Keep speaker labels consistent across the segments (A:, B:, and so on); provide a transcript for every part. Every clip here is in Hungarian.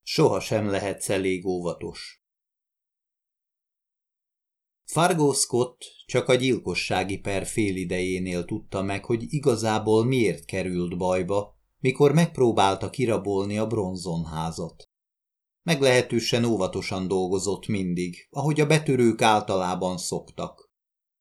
A: Sohasem lehetsz elég óvatos. Fargo Scott csak a gyilkossági per félidejénél tudta meg, hogy igazából miért került bajba, mikor megpróbálta kirabolni a Bronson házat. Meglehetősen óvatosan dolgozott mindig, ahogy a betörők általában szoktak.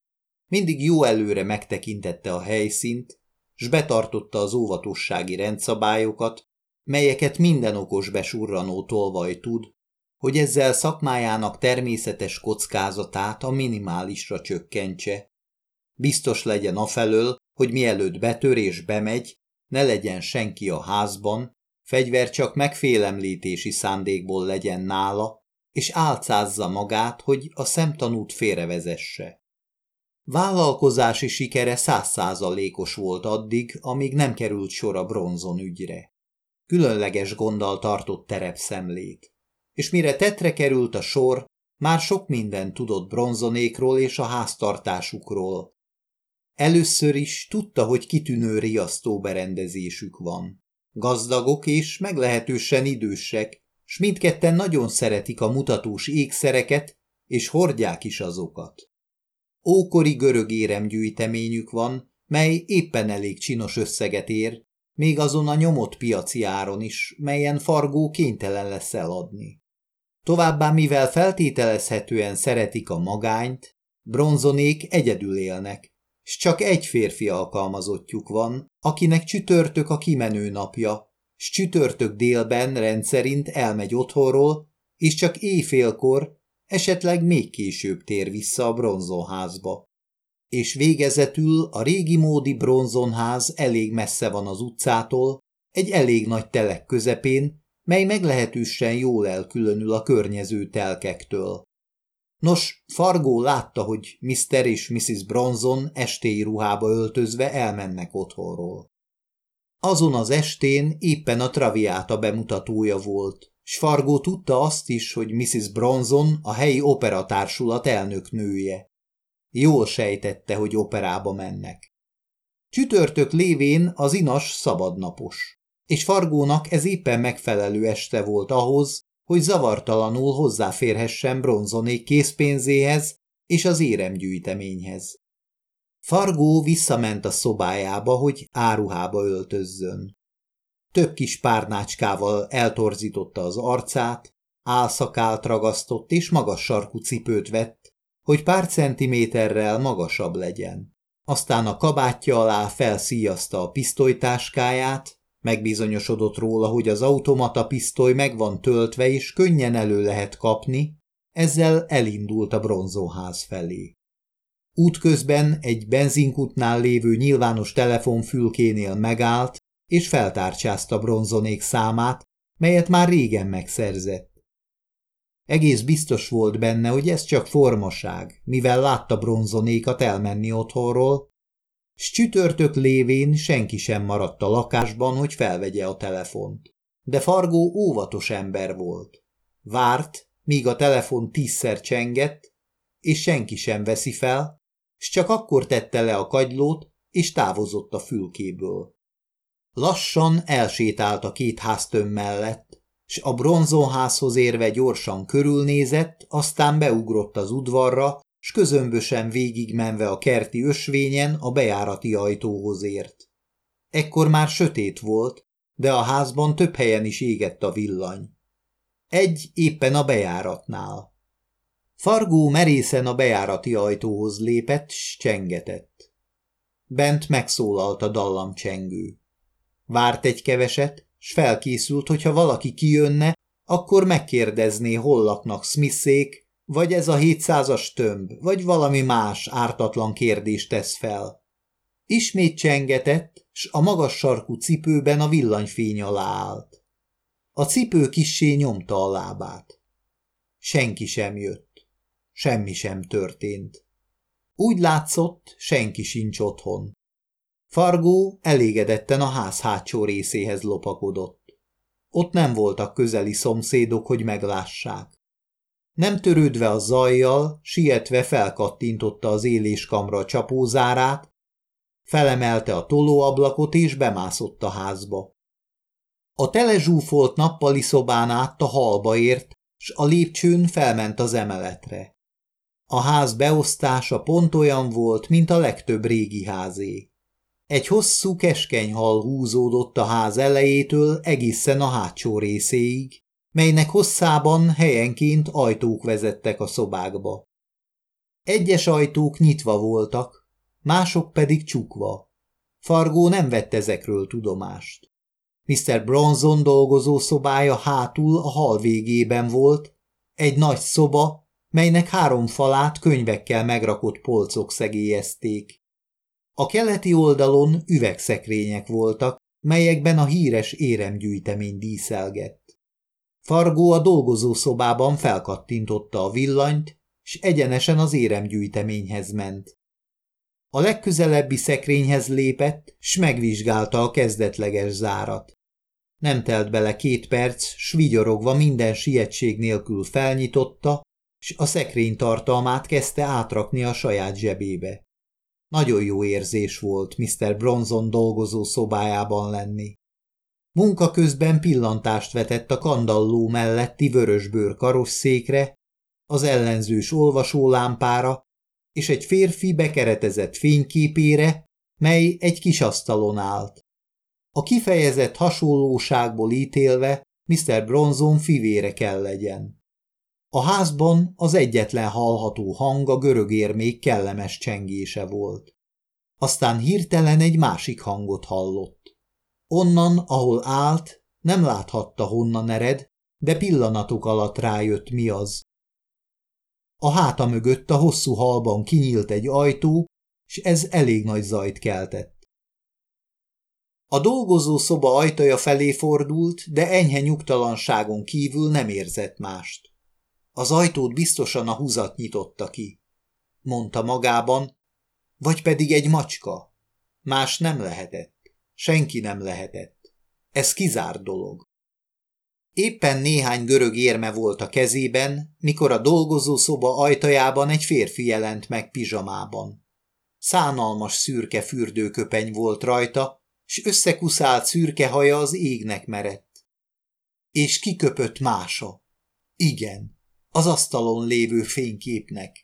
A: Mindig jó előre megtekintette a helyszínt, s betartotta az óvatossági rendszabályokat, melyeket minden okos besurranó tolvaj tud, hogy ezzel szakmájának természetes kockázatát a minimálisra csökkentse. Biztos legyen afelől, hogy mielőtt betör és bemegy, ne legyen senki a házban, fegyver csak megfélemlítési szándékból legyen nála, és álcázza magát, hogy a szemtanút félrevezesse. Vállalkozási sikere 100%-os volt addig, amíg nem került sor a Bronson ügyre. Különleges gonddal tartott terepszemlét, és mire tetre került a sor, már sok mindent tudott Bronsonékról és a háztartásukról. Először is tudta, hogy kitűnő riasztó berendezésük van. Gazdagok és meglehetősen idősek, s mindketten nagyon szeretik a mutatós ékszereket, és hordják is azokat. Ókori görög éremgyűjteményük van, mely éppen elég csinos összeget ér, még azon a nyomott piaci áron is, melyen Fargo kénytelen lesz eladni. Továbbá, mivel feltételezhetően szeretik a magányt, Bronsonék egyedül élnek, s csak egy férfi alkalmazottjuk van, akinek csütörtök a kimenő napja, s csütörtök délben rendszerint elmegy otthonról, és csak éjfélkor, esetleg még később tér vissza a Bronson házba. És végezetül a régi módi Bronson ház elég messze van az utcától, egy elég nagy telek közepén, mely meglehetősen jól elkülönül a környező telkektől. Nos, Fargo látta, hogy Mr. és Mrs. Bronson estéi ruhába öltözve elmennek otthonról. Azon az estén éppen a Traviata bemutatója volt, s Fargo tudta azt is, hogy Mrs. Bronson a helyi operatársulat elnöknője. Jól sejtette, hogy operába mennek. Csütörtök lévén az inas szabadnapos, és Fargónak ez éppen megfelelő este volt ahhoz, hogy zavartalanul hozzáférhessen Bronsonék készpénzéhez és az éremgyűjteményhez. Fargo visszament a szobájába, hogy áruhába öltözzön. Több kis párnácskával eltorzította az arcát, álszakált ragasztott és magas sarkú cipőt vett, hogy pár centiméterrel magasabb legyen. Aztán a kabátja alá felszíjazta a pisztolytáskáját, megbizonyosodott róla, hogy az automata pisztoly meg van töltve és könnyen elő lehet kapni, ezzel elindult a Bronson ház felé. Útközben egy benzinkútnál lévő nyilvános telefonfülkénél megállt, és feltárcsázta Bronsonék számát, melyet már régen megszerzett. Egész biztos volt benne, hogy ez csak formaság, mivel látta Bronsonékat elmenni otthonról, s csütörtök lévén senki sem maradt a lakásban, hogy felvegye a telefont. De Fargo óvatos ember volt. Várt, míg a telefon 10-szer csengett, és senki sem veszi fel, s csak akkor tette le a kagylót, és távozott a fülkéből. Lassan elsétált a két háztömb mellett, s a Bronson házhoz érve gyorsan körülnézett, aztán beugrott az udvarra, s közömbösen végigmenve a kerti ösvényen a bejárati ajtóhoz ért. Ekkor már sötét volt, de a házban több helyen is égett a villany. Egy éppen a bejáratnál. Fargo merészen a bejárati ajtóhoz lépett, s csengetett. Bent megszólalt a dallamcsengő. Várt egy keveset, s felkészült, hogyha valaki kijönne, akkor megkérdezné, hol laknak Smithsék, vagy ez a 700-as tömb, vagy valami más ártatlan kérdést tesz fel. Ismét csengetett, s a magas sarkú cipőben a villanyfény alá állt. A cipő kissé nyomta a lábát. Senki sem jött. Semmi sem történt. Úgy látszott, senki sincs otthon. Fargo elégedetten a ház hátsó részéhez lopakodott. Ott nem voltak közeli szomszédok, hogy meglássák. Nem törődve a zajjal, sietve felkattintotta az éléskamra csapózárát, felemelte a tolóablakot és bemászott a házba. A telezsúfolt nappali szobán át a hallba ért, s a lépcsőn felment az emeletre. A ház beosztása pont olyan volt, mint a legtöbb régi házé. Egy hosszú keskeny hal húzódott a ház elejétől egészen a hátsó részéig, melynek hosszában helyenként ajtók vezettek a szobákba. Egyes ajtók nyitva voltak, mások pedig csukva. Fargo nem vett ezekről tudomást. Mr. Bronson dolgozó szobája hátul a hal végében volt, egy nagy szoba, melynek 3 falát könyvekkel megrakott polcok szegélyezték. A keleti oldalon üvegszekrények voltak, melyekben a híres éremgyűjtemény díszelgett. Fargo a dolgozószobában felkattintotta a villanyt, s egyenesen az éremgyűjteményhez ment. A legközelebbi szekrényhez lépett, s megvizsgálta a kezdetleges zárat. Nem telt bele 2 perc, s vigyorogva minden sietség nélkül felnyitotta, s a szekrény tartalmát kezdte átrakni a saját zsebébe. Nagyon jó érzés volt Mr. Bronson dolgozó szobájában lenni. Munka közben pillantást vetett a kandalló melletti vörösbőr karosszékre, az ellenzős olvasólámpára és egy férfi bekeretezett fényképére, mely egy kis asztalon állt. A kifejezett hasonlóságból ítélve Mr. Bronson fivére kell legyen. A házban az egyetlen hallható hang a görögérmék kellemes csengése volt. Aztán hirtelen egy másik hangot hallott. Onnan, ahol állt, nem láthatta, honnan ered, de pillanatok alatt rájött, mi az. A háta mögött a hosszú hallban kinyílt egy ajtó, s ez elég nagy zajt keltett. A dolgozószoba ajtaja felé fordult, de enyhe nyugtalanságon kívül nem érzett mást. Az ajtót biztosan a húzat nyitotta ki, mondta magában, vagy pedig egy macska. Más nem lehetett, senki nem lehetett. Ez kizárt dolog. Éppen néhány görög érme volt a kezében, mikor a dolgozószoba ajtajában egy férfi jelent meg pizsamában. Szánalmas szürke fürdőköpeny volt rajta, s összekuszált szürke haja az égnek merett. És kiköpött mása. Igen, az asztalon lévő fényképnek.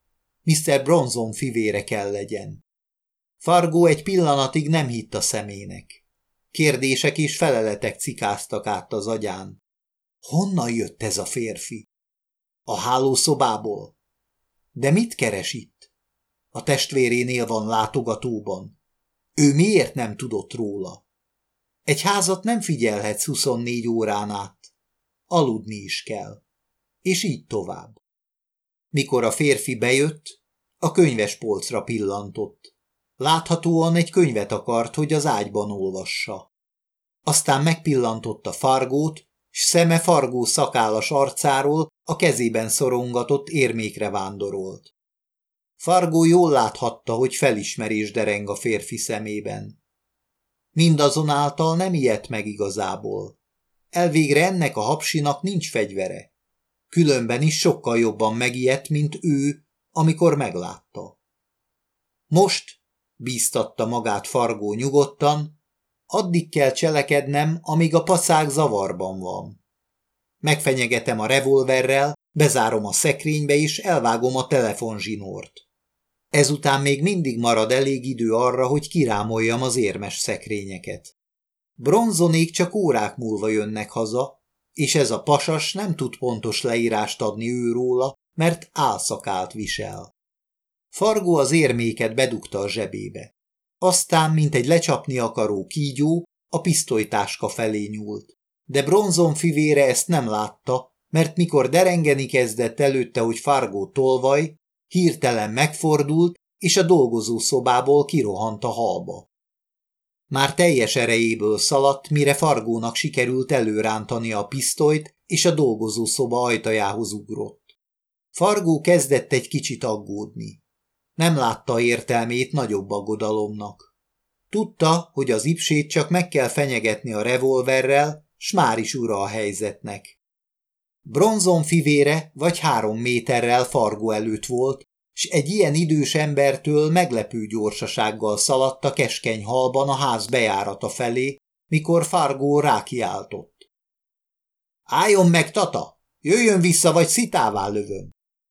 A: Mr. Bronson fivére kell legyen. Fargo egy pillanatig nem hitt a szemének. Kérdések és feleletek cikáztak át az agyán. Honnan jött ez a férfi? A hálószobából? De mit keres itt? A testvérénél van látogatóban. Ő miért nem tudott róla? Egy házat nem figyelhetsz 24 órán át. Aludni is kell. És így tovább. Mikor a férfi bejött, a könyvespolcra pillantott. Láthatóan egy könyvet akart, hogy az ágyban olvassa. Aztán megpillantotta Fargót, s szeme Fargó szakállas arcáról a kezében szorongatott érmékre vándorolt. Fargó jól láthatta, hogy felismerés dereng a férfi szemében. Mindazonáltal nem ijedt meg igazából. Elvégre ennek a hapsinak nincs fegyvere. Különben is sokkal jobban megijedt, mint ő, amikor meglátta. Most, bíztatta magát Fargó nyugodtan, addig kell cselekednem, amíg a pacák zavarban van. Megfenyegetem a revolverrel, bezárom a szekrénybe és elvágom a telefonzsinort. Ezután még mindig marad elég idő arra, hogy kirámoljam az érmes szekrényeket. Bronzonék csak órák múlva jönnek haza, és ez a pasas nem tud pontos leírást adni őróla, mert álszakált visel. Fargo az érméket bedugta a zsebébe. Aztán, mint egy lecsapni akaró kígyó, a pisztolytáska felé nyúlt. De Bronson fivére ezt nem látta, mert mikor derengeni kezdett előtte, hogy Fargo tolvaj, hirtelen megfordult, és a dolgozószobából kirohant a hallba. Már teljes erejéből szaladt, mire Fargónak sikerült előrántani a pisztolyt, és a dolgozószoba ajtajához ugrott. Fargo kezdett egy kicsit aggódni. Nem látta értelmét nagyobb aggodalomnak. Tudta, hogy az ipsét csak meg kell fenyegetni a revolverrel, s már is ura a helyzetnek. Bronson fivére vagy 3 méterrel Fargo előtt volt, s egy ilyen idős embertől meglepő gyorsasággal szaladt a keskeny hallban a ház bejárata felé, mikor Fargo rákiáltott. Álljon meg, tata! Jöjjön vissza, vagy szitává lövöm!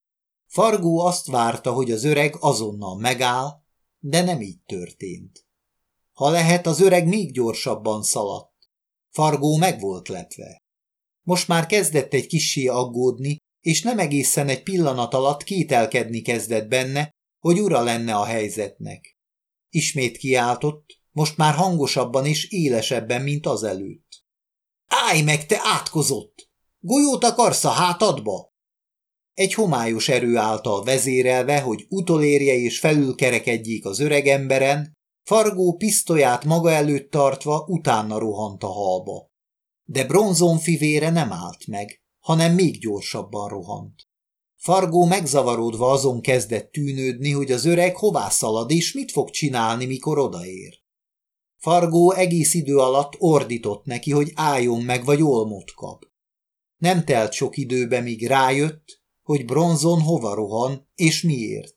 A: Fargo azt várta, hogy az öreg azonnal megáll, de nem így történt. Ha lehet, az öreg még gyorsabban szaladt. Fargo meg volt lepve. Most már kezdett egy kissé aggódni, és nem egészen egy pillanat alatt kételkedni kezdett benne, hogy ura lenne a helyzetnek. Ismét kiáltott, most már hangosabban és élesebben, mint azelőtt. Állj meg, te átkozott! Golyót akarsz a hátadba? Egy homályos erő által vezérelve, hogy utolérje és felülkerekedjék az öregemberen, Fargo pisztolyát maga előtt tartva utána rohant a halba. De Bronzon fivére nem állt meg, hanem még gyorsabban rohant. Fargo megzavarodva azon kezdett tűnődni, hogy az öreg hová szalad és mit fog csinálni, mikor odaér. Fargo egész idő alatt ordított neki, hogy álljon meg, vagy olmot kap. Nem telt sok időbe, míg rájött, hogy Bronzon hova rohan, és miért.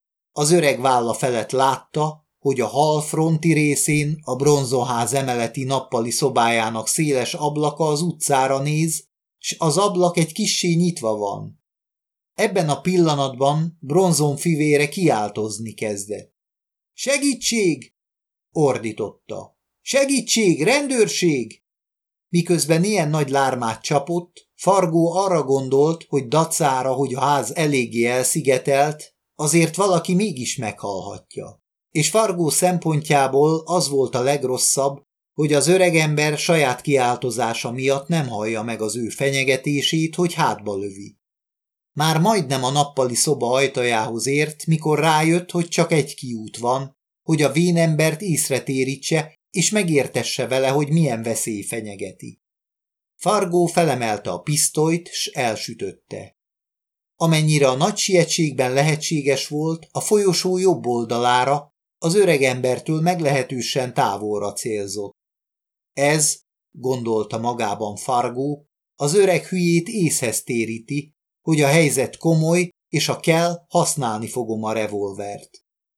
A: Az öreg válla felett látta, hogy a hal fronti részén a Bronzonház emeleti nappali szobájának széles ablaka az utcára néz, s az ablak egy kissé nyitva van. Ebben a pillanatban Bronzon fivére kiáltozni kezdett. Segítség! Ordította. Segítség! Rendőrség! Miközben ilyen nagy lármát csapott, Fargo arra gondolt, hogy dacára, hogy a ház eléggé elszigetelt, azért valaki mégis meghalhatja. És Fargo szempontjából az volt a legrosszabb, hogy az öregember saját kiáltozása miatt nem hallja meg az ő fenyegetését, hogy hátba lövi. Már majdnem a nappali szoba ajtajához ért, mikor rájött, hogy csak egy kiút van, hogy a vénembert észre térítse, és megértesse vele, hogy milyen veszély fenyegeti. Fargo felemelte a pisztolyt, s elsütötte. Amennyire a nagy sietségben lehetséges volt, a folyosó jobb oldalára, az öregembertől meglehetősen távolra célzott. Ez, gondolta magában Fargo, az öreg hülyét észhez téríti, hogy a helyzet komoly, és ha kell, használni fogom a revolvert.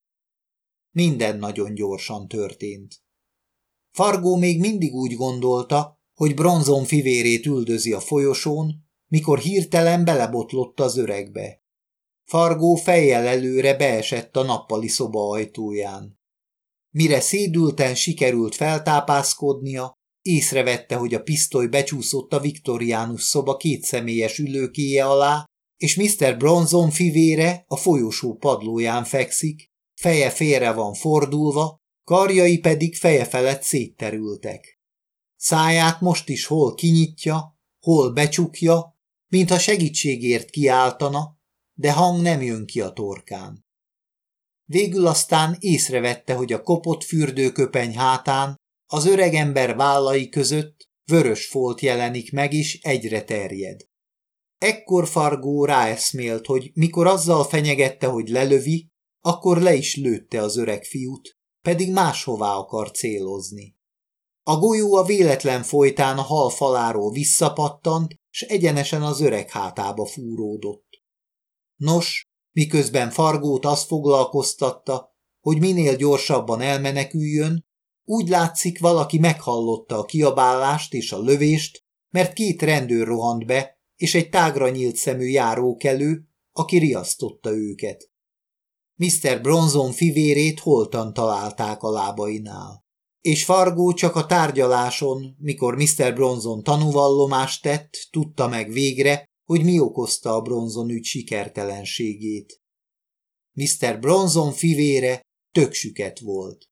A: Minden nagyon gyorsan történt. Fargo még mindig úgy gondolta, hogy Bronzon fivérét üldözi a folyosón, mikor hirtelen belebotlott az öregbe. Fargo fejjel előre beesett a nappali szoba ajtóján. Mire szédülten sikerült feltápászkodnia, észrevette, hogy a pisztoly becsúszott a viktoriánus szoba kétszemélyes ülőkéje alá, és Mr. Bronzon fivére a folyosó padlóján fekszik, feje félre van fordulva, karjai pedig feje felett szétterültek. Száját most is hol kinyitja, hol becsukja, mintha segítségért kiáltana, de hang nem jön ki a torkán. Végül aztán észrevette, hogy a kopott fürdőköpeny hátán az öregember vállai között vörös folt jelenik meg, és egyre terjed. Ekkor Fargo ráeszmélt, hogy mikor azzal fenyegette, hogy lelövi, akkor le is lőtte az öreg fiút, pedig máshová akar célozni. A golyó a véletlen folytán a hal faláról visszapattant, s egyenesen az öreg hátába fúródott. Nos, miközben Fargót azt foglalkoztatta, hogy minél gyorsabban elmeneküljön, úgy látszik, valaki meghallotta a kiabálást és a lövést, mert két rendőr rohant be, és egy tágra nyílt szemű járókelő, aki riasztotta őket. Mr. Bronzon fivérét holtan találták a lábainál. És Fargo csak a tárgyaláson, mikor Mr. Bronzon tanúvallomást tett, tudta meg végre, hogy mi okozta a Bronzon ügy sikertelenségét. Mr. Bronzon fivére tök süket volt.